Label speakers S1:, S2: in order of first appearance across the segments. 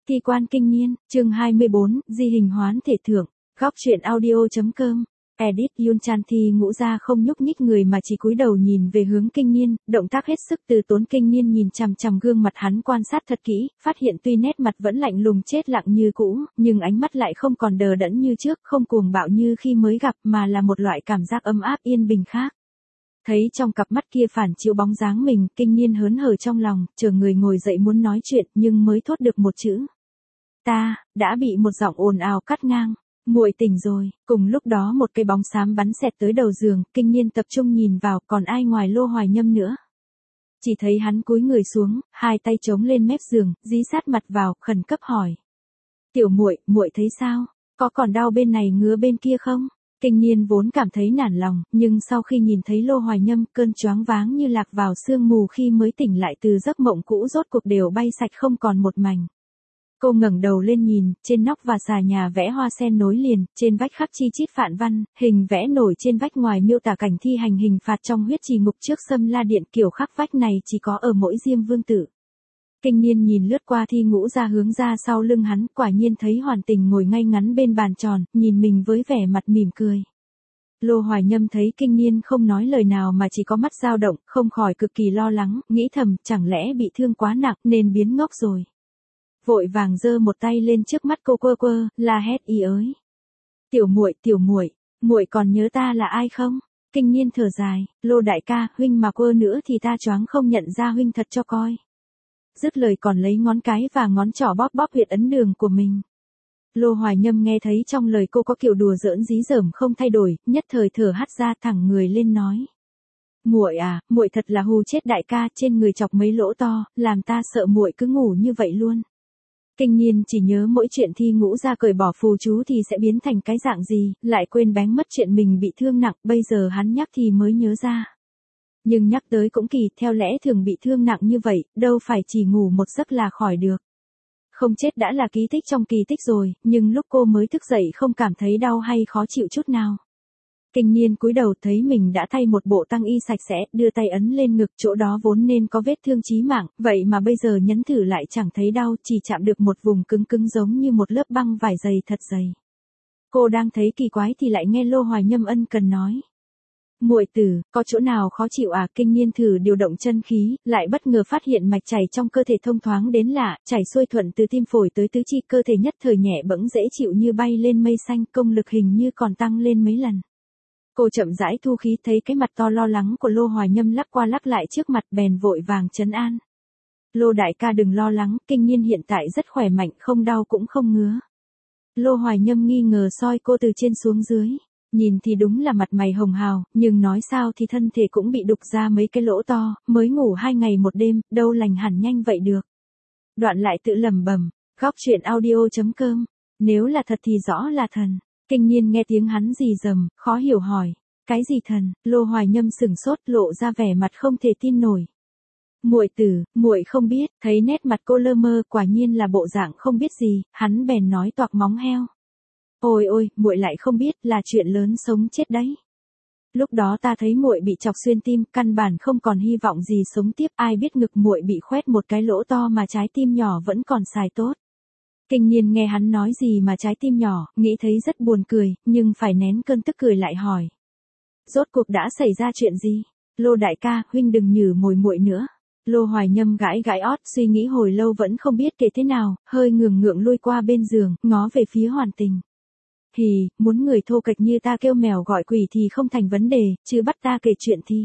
S1: Thi quan kinh niên, chương 24, di hình hoán thể thượng, góc truyện audio.com. Edit Yun Chan Thi ngũ ra không nhúc nhích người mà chỉ cúi đầu nhìn về hướng kinh niên, động tác hết sức từ tốn. Kinh niên nhìn chằm chằm gương mặt hắn quan sát thật kỹ, phát hiện tuy nét mặt vẫn lạnh lùng chết lặng như cũ, nhưng ánh mắt lại không còn đờ đẫn như trước, không cuồng bạo như khi mới gặp mà là một loại cảm giác ấm áp yên bình khác. Thấy trong cặp mắt kia phản chiếu bóng dáng mình, kinh niên hớn hở trong lòng, chờ người ngồi dậy muốn nói chuyện nhưng mới thốt được một chữ. Ta, đã bị một giọng ồn ào cắt ngang. Muội tỉnh rồi. Cùng lúc đó một cái bóng xám bắn xẹt tới đầu giường, kinh niên tập trung nhìn vào, còn ai ngoài Lô Hoài Nhâm nữa. Chỉ thấy hắn cúi người xuống, hai tay chống lên mép giường, dí sát mặt vào, khẩn cấp hỏi. Tiểu muội, muội thấy sao? Có còn đau bên này ngứa bên kia không? Kinh niên vốn cảm thấy nản lòng, nhưng sau khi nhìn thấy Lô Hoài Nhâm, cơn choáng váng như lạc vào sương mù khi mới tỉnh lại từ giấc mộng cũ rốt cuộc đều bay sạch không còn một mảnh. Cô ngẩng đầu lên nhìn, trên nóc và xà nhà vẽ hoa sen nối liền, trên vách khắc chi chít phạn văn, hình vẽ nổi trên vách ngoài miêu tả cảnh thi hành hình phạt trong huyết trì ngục trước Sâm La Điện. Kiểu khắc vách này chỉ có ở mỗi Diêm Vương Tử. Kinh niên nhìn lướt qua Thi ngũ ra hướng ra sau lưng hắn, quả nhiên thấy Hoàn Tình ngồi ngay ngắn bên bàn tròn, nhìn mình với vẻ mặt mỉm cười. Lô Hoài Nhâm thấy kinh niên không nói lời nào mà chỉ có mắt dao động, không khỏi cực kỳ lo lắng, nghĩ thầm, chẳng lẽ bị thương quá nặng nên biến ngốc rồi. Vội vàng giơ một tay lên trước mắt cô quơ quơ, la hét ý ới. Tiểu muội, muội còn nhớ ta là ai không? Kinh niên thở dài, Lô đại ca, huynh mà quơ nữa thì ta choáng không nhận ra huynh thật cho coi. Dứt lời còn lấy ngón cái và ngón trỏ bóp bóp huyệt ấn đường của mình. Lô Hoài Nhâm nghe thấy trong lời cô có kiểu đùa giỡn dí dởm không thay đổi, nhất thời thở hắt ra thẳng người lên nói. Muội à, muội thật là hù chết đại ca, trên người chọc mấy lỗ to, làm ta sợ muội cứ ngủ như vậy luôn. Kinh niên chỉ nhớ mỗi chuyện Thi ngũ ra cởi bỏ phù chú thì sẽ biến thành cái dạng gì, lại quên bén mất chuyện mình bị thương nặng, bây giờ hắn nhắc thì mới nhớ ra. Nhưng nhắc tới cũng kỳ, theo lẽ thường bị thương nặng như vậy, đâu phải chỉ ngủ một giấc là khỏi được. Không chết đã là kỳ tích trong kỳ tích rồi, nhưng lúc cô mới thức dậy không cảm thấy đau hay khó chịu chút nào. Kinh niên cúi đầu thấy mình đã thay một bộ tang y sạch sẽ, đưa tay ấn lên ngực, chỗ đó vốn nên có vết thương chí mạng, vậy mà bây giờ nhấn thử lại chẳng thấy đau, chỉ chạm được một vùng cứng cứng giống như một lớp băng vải dày thật dày. Cô đang thấy kỳ quái thì lại nghe Lô Hoài Nhâm ân cần nói. Muội tử, có chỗ nào khó chịu à? Kinh niên thử điều động chân khí, lại bất ngờ phát hiện mạch chảy trong cơ thể thông thoáng đến lạ, chảy xuôi thuận từ tim phổi tới tứ chi, cơ thể nhất thời nhẹ bẫng dễ chịu như bay lên mây xanh, công lực hình như còn tăng lên mấy lần. Cô chậm rãi thu khí, thấy cái mặt to lo lắng của Lô Hoài Nhâm lắc qua lắc lại trước mặt, bèn vội vàng trấn an. Lô đại ca đừng lo lắng, kinh niên hiện tại rất khỏe mạnh, không đau cũng không ngứa. Lô Hoài Nhâm nghi ngờ soi cô từ trên xuống dưới. Nhìn thì đúng là mặt mày hồng hào, nhưng nói sao thì thân thể cũng bị đục ra mấy cái lỗ to, mới ngủ 2 ngày một đêm, đâu lành hẳn nhanh vậy được. Đoạn lại tự lẩm bẩm, góc truyện audio.com, nếu là thật thì rõ là thần. Kinh niên nghe tiếng hắn rì rầm, khó hiểu hỏi, cái gì thần? Lô Hoài Nhâm sửng sốt, lộ ra vẻ mặt không thể tin nổi. Muội tử, muội không biết. Thấy nét mặt cô lơ mơ, quả nhiên là bộ dạng không biết gì, hắn bèn nói toạc móng heo. Ôi ôi, muội lại không biết, là chuyện lớn sống chết đấy. Lúc đó ta thấy muội bị chọc xuyên tim, căn bản không còn hy vọng gì sống tiếp, ai biết ngực muội bị khoét một cái lỗ to mà trái tim nhỏ vẫn còn xài tốt. Kinh niên nghe hắn nói gì mà trái tim nhỏ, nghĩ thấy rất buồn cười, nhưng phải nén cơn tức cười lại hỏi. Rốt cuộc đã xảy ra chuyện gì? Lô đại ca, huynh đừng nhử mồi muội nữa. Lô Hoài Nhâm gãi gãi ót, suy nghĩ hồi lâu vẫn không biết kể thế nào, hơi ngượng ngượng lui qua bên giường, ngó về phía Hoàn Tình. Thì, muốn người thô kệch như ta kêu mèo gọi quỷ thì không thành vấn đề, chứ bắt ta kể chuyện thì.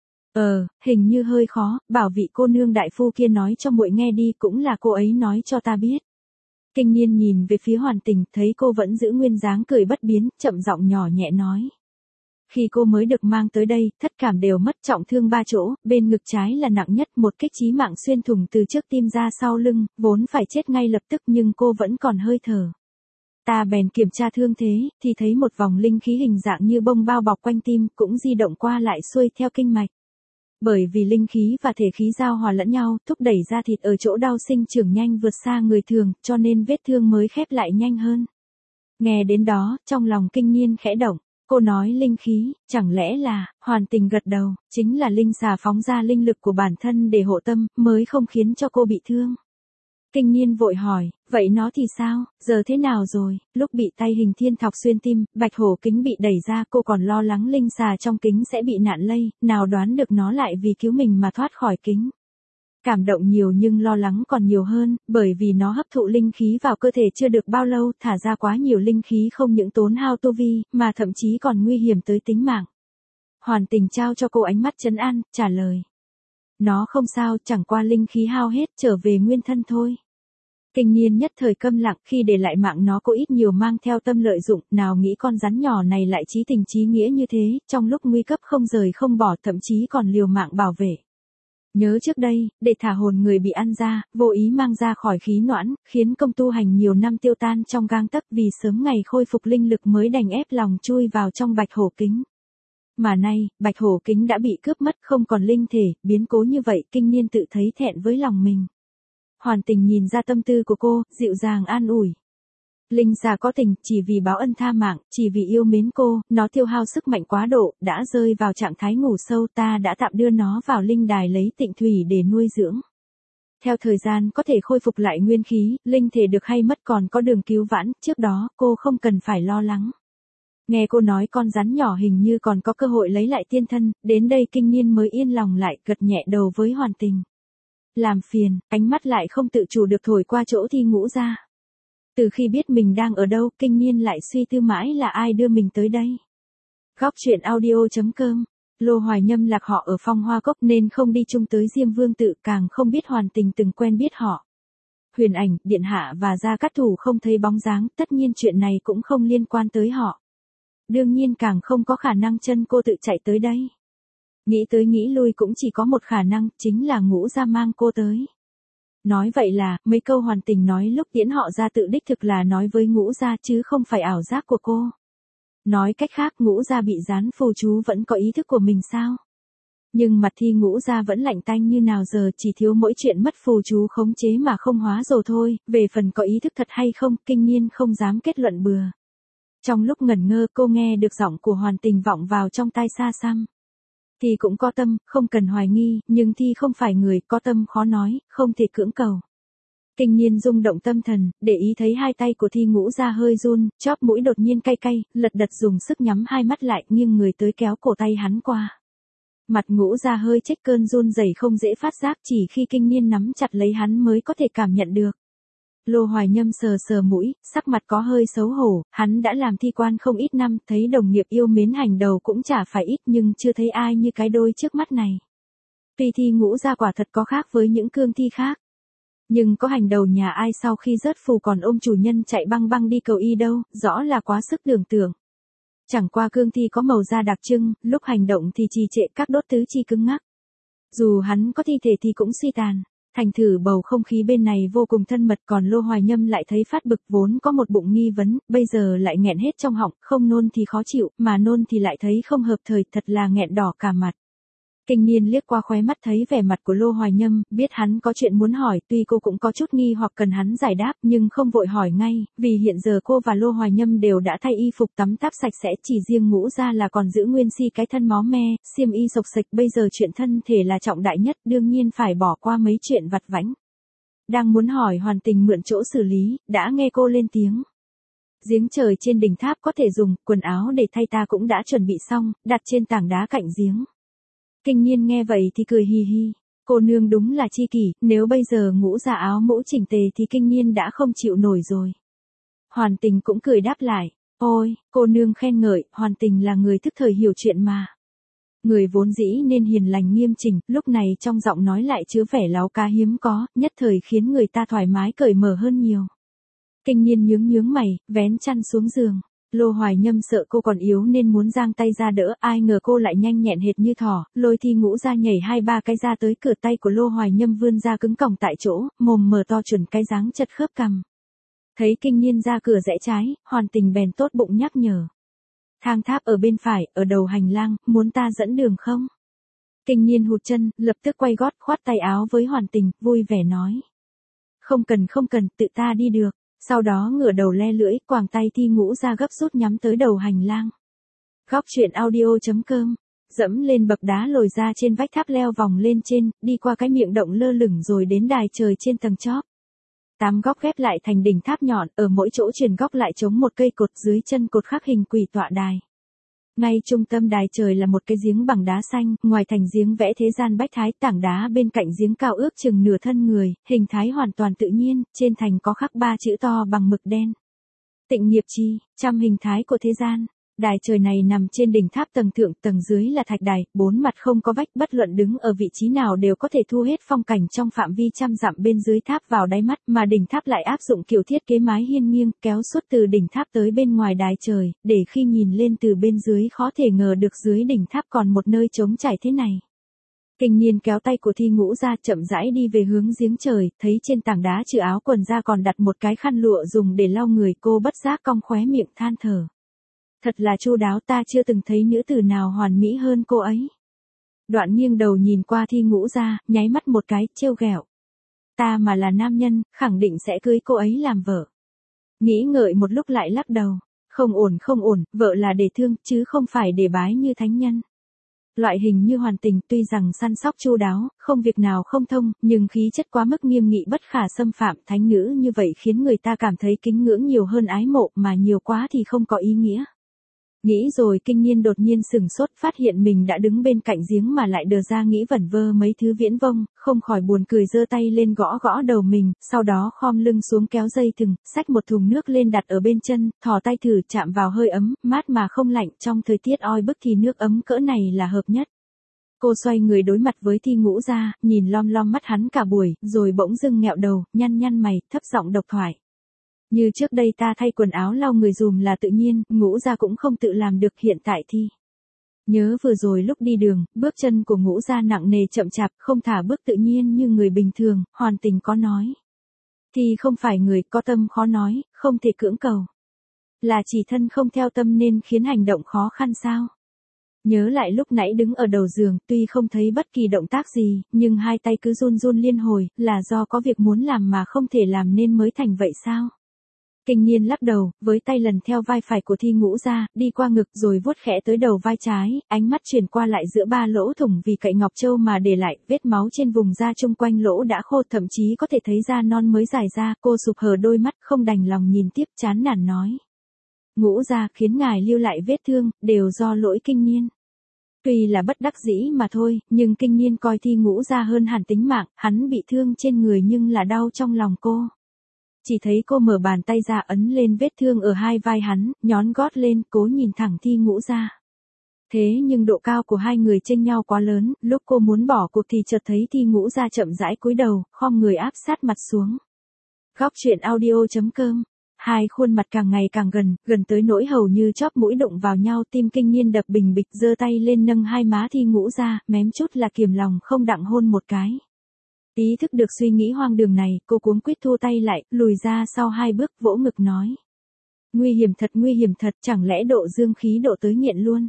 S1: Hình như hơi khó, bảo vị cô nương đại phu kia nói cho muội nghe đi, cũng là cô ấy nói cho ta biết. Kinh niên nhìn về phía Hoàn Tình, thấy cô vẫn giữ nguyên dáng cười bất biến, chậm giọng nhỏ nhẹ nói. Khi cô mới được mang tới đây, thất cảm đều mất, trọng thương 3 chỗ, bên ngực trái là nặng nhất, một kích chí mạng xuyên thủng từ trước tim ra sau lưng, vốn phải chết ngay lập tức nhưng cô vẫn còn hơi thở. Ta bèn kiểm tra thương thế, thì thấy một vòng linh khí hình dạng như bông bao bọc quanh tim, cũng di động qua lại xuôi theo kinh mạch. Bởi vì linh khí và thể khí giao hòa lẫn nhau, thúc đẩy ra thịt ở chỗ đau sinh trưởng nhanh vượt xa người thường, cho nên vết thương mới khép lại nhanh hơn. Nghe đến đó, trong lòng kinh niên khẽ động. Cô nói linh khí, chẳng lẽ là, Hoàn Tình gật đầu, chính là linh xà phóng ra linh lực của bản thân để hộ tâm, mới không khiến cho cô bị thương. Kinh Niên vội hỏi, vậy nó thì sao, giờ thế nào rồi? Lúc bị tay Hình Thiên thọc xuyên tim, bạch hổ kính bị đẩy ra, cô còn lo lắng linh xà trong kính sẽ bị nạn lây, nào đoán được nó lại vì cứu mình mà thoát khỏi kính. Cảm động nhiều nhưng lo lắng còn nhiều hơn, bởi vì nó hấp thụ linh khí vào cơ thể chưa được bao lâu, thả ra quá nhiều linh khí không những tốn hao tu vi, mà thậm chí còn nguy hiểm tới tính mạng. Hoàn Tình trao cho cô ánh mắt trấn an, trả lời. Nó không sao, chẳng qua linh khí hao hết, trở về nguyên thân thôi. Kinh Niên nhất thời câm lặng, khi để lại mạng nó cô ít nhiều mang theo tâm lợi dụng, nào nghĩ con rắn nhỏ này lại chí tình chí nghĩa như thế, trong lúc nguy cấp không rời không bỏ, thậm chí còn liều mạng bảo vệ. Nhớ trước đây, để thả hồn người bị ăn ra, vô ý mang ra khỏi khí noãn, khiến công tu hành nhiều năm tiêu tan trong gang tấc, vì sớm ngày khôi phục linh lực mới đành ép lòng chui vào trong bạch hổ kính. Mà nay, bạch hổ kính đã bị cướp mất, không còn linh thể, biến cố như vậy, Kinh Niên tự thấy thẹn với lòng mình. Hoàn Tình nhìn ra tâm tư của cô, dịu dàng an ủi. Linh xà có tình, chỉ vì báo ân tha mạng, chỉ vì yêu mến cô, nó tiêu hao sức mạnh quá độ, đã rơi vào trạng thái ngủ sâu, ta đã tạm đưa nó vào linh đài lấy tịnh thủy để nuôi dưỡng. Theo thời gian có thể khôi phục lại nguyên khí, linh thể được hay mất còn có đường cứu vãn, trước đó, cô không cần phải lo lắng. Nghe cô nói con rắn nhỏ hình như còn có cơ hội lấy lại tiên thân, đến đây Kinh Niên mới yên lòng lại, gật nhẹ đầu với Hoàn Tình. Làm phiền, ánh mắt lại không tự chủ được thổi qua chỗ Thi Ngũ ra. Từ khi biết mình đang ở đâu, Kinh Niên lại suy tư mãi là ai đưa mình tới đây. Góc truyện audio.com. Lô Hoài Nhâm lạc họ ở Phong Hoa Cốc nên không đi chung tới Diêm Vương tự, càng không biết Hoàn Tình từng quen biết họ. Huyền Ảnh, Điện Hạ và Gia Cát Thủ không thấy bóng dáng, tất nhiên chuyện này cũng không liên quan tới họ. Đương nhiên càng không có khả năng chân cô tự chạy tới đây. Nghĩ tới nghĩ lui cũng chỉ có một khả năng, chính là Ngũ Gia mang cô tới. Nói vậy là, mấy câu Hoàn Tình nói lúc tiễn họ ra tự đích thực là nói với Ngũ Gia chứ không phải ảo giác của cô. Nói cách khác, Ngũ Gia bị dán phù chú vẫn có ý thức của mình sao? Nhưng mặt Thi Ngũ Gia vẫn lạnh tanh như nào giờ, chỉ thiếu mỗi chuyện mất phù chú khống chế mà không hóa rồi thôi, về phần có ý thức thật hay không, Kinh Niên không dám kết luận bừa. Trong lúc ngẩn ngơ cô nghe được giọng của Hoàn Tình vọng vào trong tai xa xăm. Thi cũng có tâm, không cần hoài nghi, nhưng Thi không phải người, có tâm khó nói, không thể cưỡng cầu. Kinh Niên rung động tâm thần, để ý thấy hai tay của Thi Ngũ Gia hơi run, chóp mũi đột nhiên cay cay, lật đật dùng sức nhắm hai mắt lại, nghiêng người tới kéo cổ tay hắn qua. Mặt Ngũ Gia hơi chết cơn run rẩy không dễ phát giác, chỉ khi Kinh Niên nắm chặt lấy hắn mới có thể cảm nhận được. Lô Hoài Nhâm sờ sờ mũi, sắc mặt có hơi xấu hổ, hắn đã làm thi quan không ít năm, thấy đồng nghiệp yêu mến hành đầu cũng chả phải ít nhưng chưa thấy ai như cái đôi trước mắt này. Tuy Thi Ngũ Gia quả thật có khác với những cương thi khác. Nhưng có hành đầu nhà ai sau khi rớt phù còn ôm chủ nhân chạy băng băng đi cầu y đâu, rõ là quá sức tưởng tượng. Chẳng qua cương thi có màu da đặc trưng, lúc hành động thì trì trệ các đốt tứ chi cứng ngắc. Dù hắn có thi thể thì cũng suy tàn. Thành thử bầu không khí bên này vô cùng thân mật, còn Lô Hoài Nhâm lại thấy phát bực, vốn có một bụng nghi vấn, bây giờ lại nghẹn hết trong họng, không nôn thì khó chịu, mà nôn thì lại thấy không hợp thời, thật là nghẹn đỏ cả mặt. Kinh Niên liếc qua khóe mắt thấy vẻ mặt của Lô Hoài Nhâm, biết hắn có chuyện muốn hỏi, tuy cô cũng có chút nghi hoặc cần hắn giải đáp, nhưng không vội hỏi ngay, vì hiện giờ cô và Lô Hoài Nhâm đều đã thay y phục tắm táp sạch sẽ, chỉ riêng Ngũ Gia là còn giữ nguyên si cái thân máu me, xiêm y sộc sạch, bây giờ chuyện thân thể là trọng đại nhất, đương nhiên phải bỏ qua mấy chuyện vặt vãnh. Đang muốn hỏi Hoàn Tình mượn chỗ xử lý, đã nghe cô lên tiếng. Giếng trời trên đỉnh tháp có thể dùng, quần áo để thay ta cũng đã chuẩn bị xong, đặt trên tảng đá cạnh giếng. Kinh Niên nghe vậy thì cười hi hi, cô nương đúng là chi kỷ, nếu bây giờ Ngũ Gia áo mũ chỉnh tề thì Kinh Niên đã không chịu nổi rồi. Hoàn Tình cũng cười đáp lại, ôi, cô nương khen ngợi, Hoàn Tình là người thức thời hiểu chuyện mà. Người vốn dĩ nên hiền lành nghiêm chỉnh, lúc này trong giọng nói lại chứa vẻ láu cá hiếm có, nhất thời khiến người ta thoải mái cởi mở hơn nhiều. Kinh Niên nhướng mày, vén chăn xuống giường. Lô Hoài Nhâm sợ cô còn yếu nên muốn giang tay ra đỡ, ai ngờ cô lại nhanh nhẹn hệt như thỏ, lôi Thi Ngũ Gia nhảy 2-3 cái ra tới cửa, tay của Lô Hoài Nhâm vươn ra cứng còng tại chỗ, mồm mở to chuẩn cái dáng chật khớp cằm. Thấy Kinh Niên ra cửa rẽ trái, Hoàn Tình bèn tốt bụng nhắc nhở. Thang tháp ở bên phải, ở đầu hành lang, muốn ta dẫn đường không? Kinh Niên hụt chân, lập tức quay gót khoát tay áo với Hoàn Tình, vui vẻ nói. Không cần, tự ta đi được. Sau đó ngửa đầu le lưỡi, quàng tay Thi Ngũ Gia gấp rút nhắm tới đầu hành lang. Góc truyện audio.com. Dẫm lên bậc đá lồi ra trên vách tháp leo vòng lên trên, đi qua cái miệng động lơ lửng rồi đến đài trời trên tầng chóp. 8 góc ghép lại thành đỉnh tháp nhọn, ở mỗi chỗ truyền góc lại chống một cây cột, dưới chân cột khắc hình quỷ tọa đài. Ngay trung tâm đài trời là một cái giếng bằng đá xanh, ngoài thành giếng vẽ thế gian bách thái, tảng đá bên cạnh giếng cao ước chừng nửa thân người, hình thái hoàn toàn tự nhiên, trên thành có khắc 3 chữ to bằng mực đen. Tịnh nghiệp chi, trăm hình thái của thế gian. Đài trời này nằm trên đỉnh tháp tầng thượng, tầng dưới là thạch đài, 4 mặt không có vách, bất luận đứng ở vị trí nào đều có thể thu hết phong cảnh trong phạm vi trăm dặm bên dưới tháp vào đáy mắt, mà đỉnh tháp lại áp dụng kiểu thiết kế mái hiên nghiêng, kéo suốt từ đỉnh tháp tới bên ngoài đài trời, để khi nhìn lên từ bên dưới khó thể ngờ được dưới đỉnh tháp còn một nơi trống trải thế này. Kinh Niên kéo tay của Thi Ngũ ra, chậm rãi đi về hướng giếng trời, thấy trên tảng đá trừ áo quần ra còn đặt một cái khăn lụa dùng để lau người, cô bất giác cong khóe miệng than thở. Thật là chu đáo, ta chưa từng thấy nữ tử nào hoàn mỹ hơn cô ấy. Đoạn nghiêng đầu nhìn qua Thi Ngũ ra, nháy mắt một cái, trêu ghẹo. Ta mà là nam nhân, khẳng định sẽ cưới cô ấy làm vợ. Nghĩ ngợi một lúc lại lắc đầu. Không ổn, vợ là để thương, chứ không phải để bái như thánh nhân. Loại hình như Hoàn Tình tuy rằng săn sóc chu đáo, không việc nào không thông, nhưng khí chất quá mức nghiêm nghị bất khả xâm phạm, thánh nữ như vậy khiến người ta cảm thấy kính ngưỡng nhiều hơn ái mộ, mà nhiều quá thì không có ý nghĩa. Nghĩ rồi Kinh Niên đột nhiên sửng sốt, phát hiện mình đã đứng bên cạnh giếng mà lại đờ ra nghĩ vẩn vơ mấy thứ viễn vông, không khỏi buồn cười, giơ tay lên gõ gõ đầu mình, sau đó khom lưng xuống kéo dây thừng, xách một thùng nước lên đặt ở bên chân, thò tay thử chạm vào hơi ấm, mát mà không lạnh, trong thời tiết oi bức thì nước ấm cỡ này là hợp nhất. Cô xoay người đối mặt với Thi Ngũ ra, nhìn lom lom mắt hắn cả buổi, rồi bỗng dưng nghẹo đầu, nhăn mày, thấp giọng độc thoại. Như trước đây ta thay quần áo lau người dùm là tự nhiên, Ngũ gia cũng không tự làm được, hiện tại thì. Nhớ vừa rồi lúc đi đường, bước chân của Ngũ gia nặng nề chậm chạp, không thả bước tự nhiên như người bình thường, Hoàn Tình có nói. Thì không phải người có tâm khó nói, không thể cưỡng cầu. Là chỉ thân không theo tâm nên khiến hành động khó khăn sao? Nhớ lại lúc nãy đứng ở đầu giường, tuy không thấy bất kỳ động tác gì, nhưng hai tay cứ run run liên hồi, là do có việc muốn làm mà không thể làm nên mới thành vậy sao? Kinh Niên lắc đầu, với tay lần theo vai phải của Thi Ngũ ra, đi qua ngực rồi vuốt khẽ tới đầu vai trái, ánh mắt chuyển qua lại giữa ba lỗ thủng vì cậy ngọc châu mà để lại, vết máu trên vùng da chung quanh lỗ đã khô, thậm chí có thể thấy da non mới dài ra, cô sụp hờ đôi mắt, không đành lòng nhìn tiếp, chán nản nói. Ngũ gia, khiến ngài lưu lại vết thương, đều do lỗi Kinh Niên. Tuy là bất đắc dĩ mà thôi, nhưng Kinh Niên coi Thi Ngũ ra hơn hẳn tính mạng, hắn bị thương trên người nhưng là đau trong lòng cô. Chỉ thấy cô mở bàn tay ra ấn lên vết thương ở hai vai hắn, nhón gót lên, cố nhìn thẳng Thi Ngũ ra. Thế nhưng độ cao của hai người chênh nhau quá lớn, lúc cô muốn bỏ cuộc thì chợt thấy Thi Ngũ ra chậm rãi cúi đầu, khom người áp sát mặt xuống. Góc truyện audio.com. Hai khuôn mặt càng ngày càng gần tới nỗi hầu như chóp mũi đụng vào nhau, tim Kinh Niên đập bình bịch, giơ tay lên nâng hai má Thi Ngũ ra, mém chút là kiềm lòng không đặng hôn một cái. Ý thức được suy nghĩ hoang đường này, cô cuống quýt thu tay lại, lùi ra sau hai bước, vỗ ngực nói. Nguy hiểm thật, chẳng lẽ độ dương khí độ tới nghiện luôn.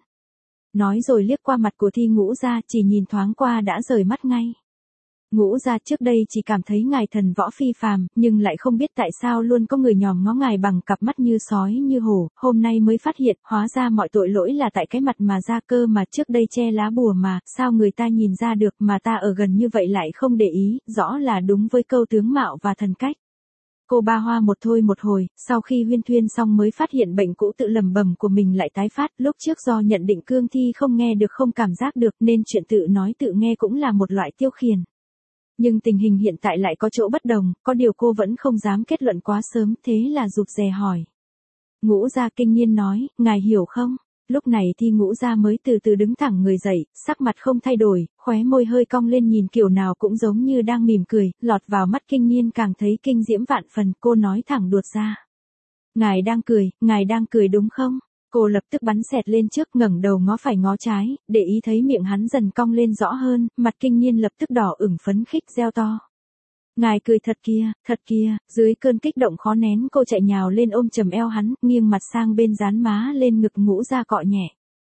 S1: Nói rồi liếc qua mặt của Thi Ngũ ra, chỉ nhìn thoáng qua đã rời mắt ngay. Ngũ gia, trước đây chỉ cảm thấy ngài thần võ phi phàm, nhưng lại không biết tại sao luôn có người nhòm ngó ngài bằng cặp mắt như sói như hổ, hôm nay mới phát hiện, hóa ra mọi tội lỗi là tại cái mặt mà ra cơ mà trước đây che lá bùa mà, sao người ta nhìn ra được mà ta ở gần như vậy lại không để ý, rõ là đúng với câu tướng mạo và thần cách. Cô ba hoa một thôi một hồi, sau khi huyên thuyên xong mới phát hiện bệnh cũ tự lầm bầm của mình lại tái phát, lúc trước do nhận định cương thi không nghe được không cảm giác được nên chuyện tự nói tự nghe cũng là một loại tiêu khiển. Nhưng tình hình hiện tại lại có chỗ bất đồng, có điều cô vẫn không dám kết luận quá sớm, thế là rụt rè hỏi. Ngũ gia, Kinh Niên nói, ngài hiểu không? Lúc này thì Ngũ gia mới từ từ đứng thẳng người dậy, sắc mặt không thay đổi, khóe môi hơi cong lên nhìn kiểu nào cũng giống như đang mỉm cười, lọt vào mắt Kinh Niên càng thấy kinh diễm vạn phần, cô nói thẳng đuột ra. Ngài đang cười đúng không? Cô lập tức bắn xẹt lên trước, ngẩng đầu ngó phải ngó trái, để ý thấy miệng hắn dần cong lên rõ hơn, mặt Kinh Niên lập tức đỏ ửng phấn khích reo to. Ngài cười thật kia, dưới cơn kích động khó nén cô chạy nhào lên ôm chầm eo hắn, nghiêng mặt sang bên dán má lên ngực Ngũ ra cọ nhẹ.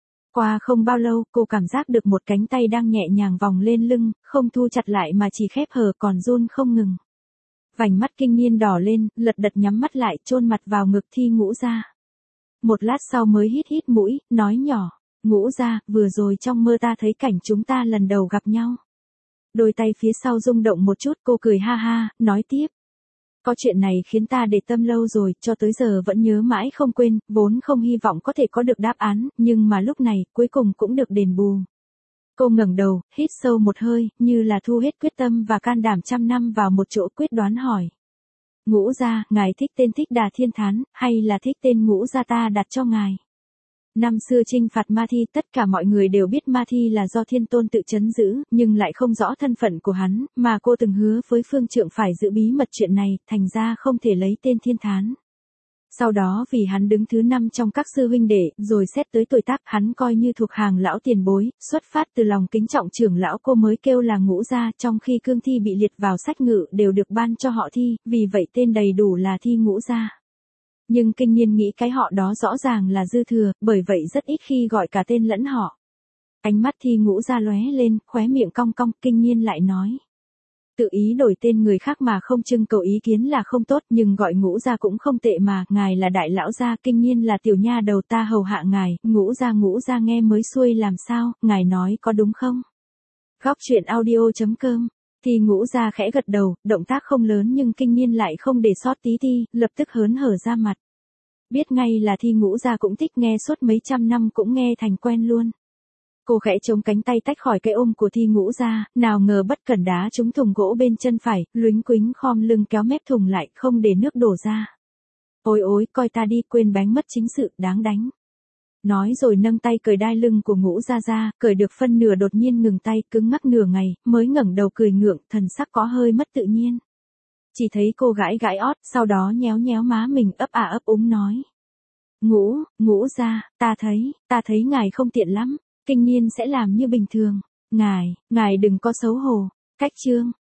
S1: Qua không bao lâu, cô cảm giác được một cánh tay đang nhẹ nhàng vòng lên lưng, không thu chặt lại mà chỉ khép hờ còn run không ngừng. Vành mắt Kinh Niên đỏ lên, lật đật nhắm mắt lại, chôn mặt vào ngực Thi Ngũ ra. Một lát sau mới hít mũi, nói nhỏ, Ngũ gia, vừa rồi trong mơ ta thấy cảnh chúng ta lần đầu gặp nhau. Đôi tay phía sau rung động một chút, cô cười ha ha, nói tiếp. Có chuyện này khiến ta để tâm lâu rồi, cho tới giờ vẫn nhớ mãi không quên, vốn không hy vọng có thể có được đáp án, nhưng mà lúc này, cuối cùng cũng được đền bù. Cô ngẩng đầu, hít sâu một hơi, như là thu hết quyết tâm và can đảm trăm năm vào một chỗ, quyết đoán hỏi. Ngũ gia, ngài thích tên Thích Đà Thiên Thán, hay là thích tên Ngũ gia ta đặt cho ngài? Năm xưa chinh phạt Ma Thi, tất cả mọi người đều biết Ma Thi là do Thiên Tôn tự trấn giữ, nhưng lại không rõ thân phận của hắn, mà cô từng hứa với Phương Trượng phải giữ bí mật chuyện này, thành ra không thể lấy tên Thiên Thán. Sau đó vì hắn đứng thứ 5 trong các sư huynh đệ, rồi xét tới tuổi tác, hắn coi như thuộc hàng lão tiền bối, xuất phát từ lòng kính trọng trưởng lão, cô mới kêu là Ngũ gia, trong khi cương thi bị liệt vào sách ngự đều được ban cho họ Thi, vì vậy tên đầy đủ là Thi Ngũ gia. Nhưng Kinh Niên nghĩ cái họ đó rõ ràng là dư thừa, bởi vậy rất ít khi gọi cả tên lẫn họ. Ánh mắt Thi Ngũ gia lóe lên, khóe miệng cong cong, Kinh Niên lại nói. Tự ý đổi tên người khác mà không trưng cầu ý kiến là không tốt, nhưng gọi Ngũ gia cũng không tệ mà, ngài là đại lão gia, Kinh Niên là tiểu nha đầu, ta hầu hạ ngài, Ngũ gia nghe mới xuôi làm sao, ngài nói có đúng không? Góc truyện audio.com. Thì Ngũ gia khẽ gật đầu, động tác không lớn nhưng Kinh Niên lại không để sót tí ti, lập tức hớn hở ra mặt. Biết ngay là Thi Ngũ gia cũng thích nghe, suốt mấy trăm năm cũng nghe thành quen luôn. Cô khẽ chống cánh tay tách khỏi cái ôm của Thi Ngũ gia, nào ngờ bất cẩn đá trúng thùng gỗ bên chân phải, luếnh quính khom lưng kéo mép thùng lại, không để nước đổ ra. Ôi ôi, coi ta đi, quên bánh mất chính sự, đáng đánh. Nói rồi nâng tay cởi đai lưng của Ngũ gia ra, cởi được phân nửa đột nhiên ngừng tay, cứng ngắc nửa ngày, mới ngẩng đầu cười ngượng, thần sắc có hơi mất tự nhiên. Chỉ thấy cô gãi gãi ót, sau đó nhéo nhéo má mình, ấp ấp úng nói. Ngũ gia, ta thấy ngài không tiện lắm, Kinh Niên sẽ làm như bình thường. Ngài đừng có xấu hổ. Cách chương.